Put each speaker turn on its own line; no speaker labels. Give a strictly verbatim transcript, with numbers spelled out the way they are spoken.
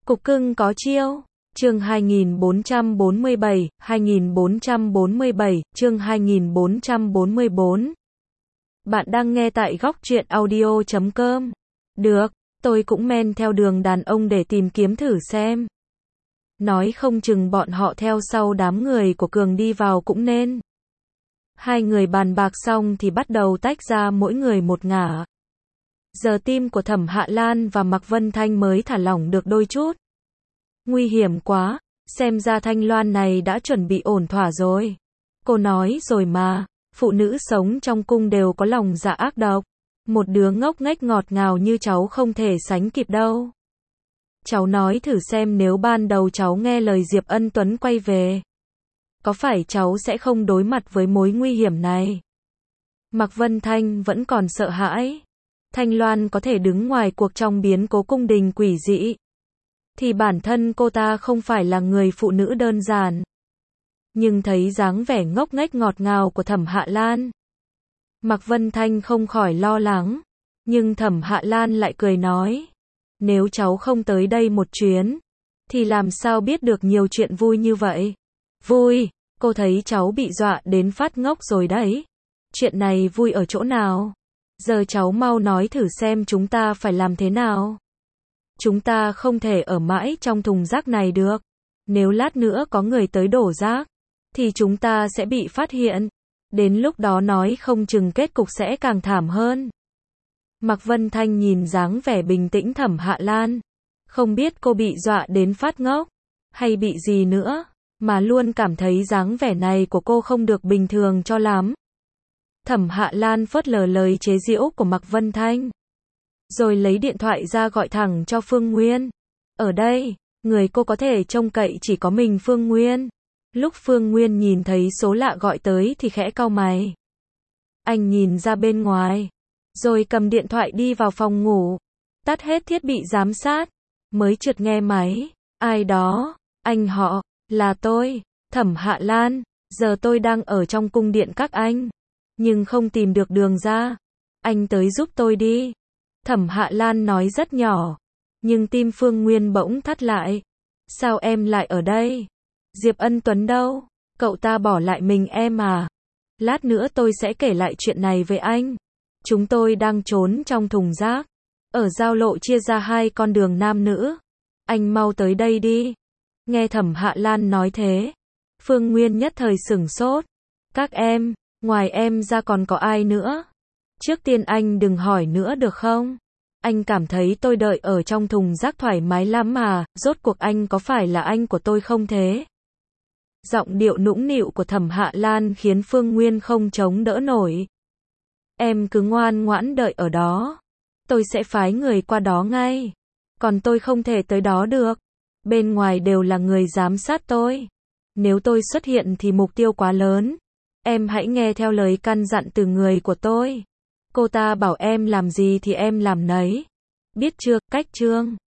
Cục cưng có chiêu. Chương hai nghìn bốn trăm bốn mươi bảy, hai nghìn bốn trăm bốn mươi bảy, chương hai nghìn bốn trăm bốn mươi bốn. Bạn đang nghe tại góc truyện audio chấm com. Được, tôi cũng men theo đường đàn ông để tìm kiếm thử xem. Nói không chừng bọn họ theo sau đám người của Cường đi vào cũng nên. Hai người bàn bạc xong thì bắt đầu tách ra mỗi người một ngả. Giờ tim của Thẩm Hạ Lan và Mạc Vân Thanh mới thả lỏng được đôi chút. Nguy hiểm quá, xem ra Thanh Loan này đã chuẩn bị ổn thỏa rồi. Cô nói rồi mà, phụ nữ sống trong cung đều có lòng dạ ác độc. Một đứa ngốc nghếch ngọt ngào như cháu không thể sánh kịp đâu. Cháu nói thử xem nếu ban đầu cháu nghe lời Diệp Ân Tuấn quay về. Có phải cháu sẽ không đối mặt với mối nguy hiểm này? Mạc Vân Thanh vẫn còn sợ hãi. Thanh Loan có thể đứng ngoài cuộc trong biến cố cung đình quỷ dị. Thì bản thân cô ta không phải là người phụ nữ đơn giản. Nhưng thấy dáng vẻ ngốc nghếch ngọt ngào của Thẩm Hạ Lan, Mạc Vân Thanh không khỏi lo lắng. Nhưng Thẩm Hạ Lan lại cười nói, nếu cháu không tới đây một chuyến, thì làm sao biết được nhiều chuyện vui như vậy? Vui, cô thấy cháu bị dọa đến phát ngốc rồi đấy. Chuyện này vui ở chỗ nào? Giờ cháu mau nói thử xem chúng ta phải làm thế nào. Chúng ta không thể ở mãi trong thùng rác này được. Nếu lát nữa có người tới đổ rác, thì chúng ta sẽ bị phát hiện. Đến lúc đó nói không chừng kết cục sẽ càng thảm hơn. Mạc Vân Thanh nhìn dáng vẻ bình tĩnh Thẩm Hạ Lan. Không biết cô bị dọa đến phát ngốc, hay bị gì nữa, mà luôn cảm thấy dáng vẻ này của cô không được bình thường cho lắm. Thẩm Hạ Lan phớt lờ lời chế giễu của Mạc Vân Thanh, rồi lấy điện thoại ra gọi thẳng cho Phương Nguyên. Ở đây, người cô có thể trông cậy chỉ có mình Phương Nguyên. Lúc Phương Nguyên nhìn thấy số lạ gọi tới thì khẽ cau mày. Anh nhìn ra bên ngoài, rồi cầm điện thoại đi vào phòng ngủ, tắt hết thiết bị giám sát, mới chợt nghe máy. Ai đó? Anh họ, là tôi, Thẩm Hạ Lan, giờ tôi đang ở trong cung điện các anh, nhưng không tìm được đường ra. Anh tới giúp tôi đi. Thẩm Hạ Lan nói rất nhỏ, nhưng tim Phương Nguyên bỗng thắt lại. Sao em lại ở đây? Diệp Ân Tuấn đâu? Cậu ta bỏ lại mình em à? Lát nữa tôi sẽ kể lại chuyện này với anh. Chúng tôi đang trốn trong thùng rác. Ở giao lộ chia ra hai con đường nam nữ. Anh mau tới đây đi. Nghe Thẩm Hạ Lan nói thế, Phương Nguyên nhất thời sửng sốt. Các em, ngoài em ra còn có ai nữa? Trước tiên anh đừng hỏi nữa được không? Anh cảm thấy tôi đợi ở trong thùng rác thoải mái lắm mà, rốt cuộc anh có phải là anh của tôi không thế? Giọng điệu nũng nịu của Thẩm Hạ Lan khiến Phương Nguyên không chống đỡ nổi. Em cứ ngoan ngoãn đợi ở đó. Tôi sẽ phái người qua đó ngay. Còn tôi không thể tới đó được. Bên ngoài đều là người giám sát tôi. Nếu tôi xuất hiện thì mục tiêu quá lớn. Em hãy nghe theo lời căn dặn từ người của tôi. Cô ta bảo em làm gì thì em làm nấy. Biết chưa, cách chương.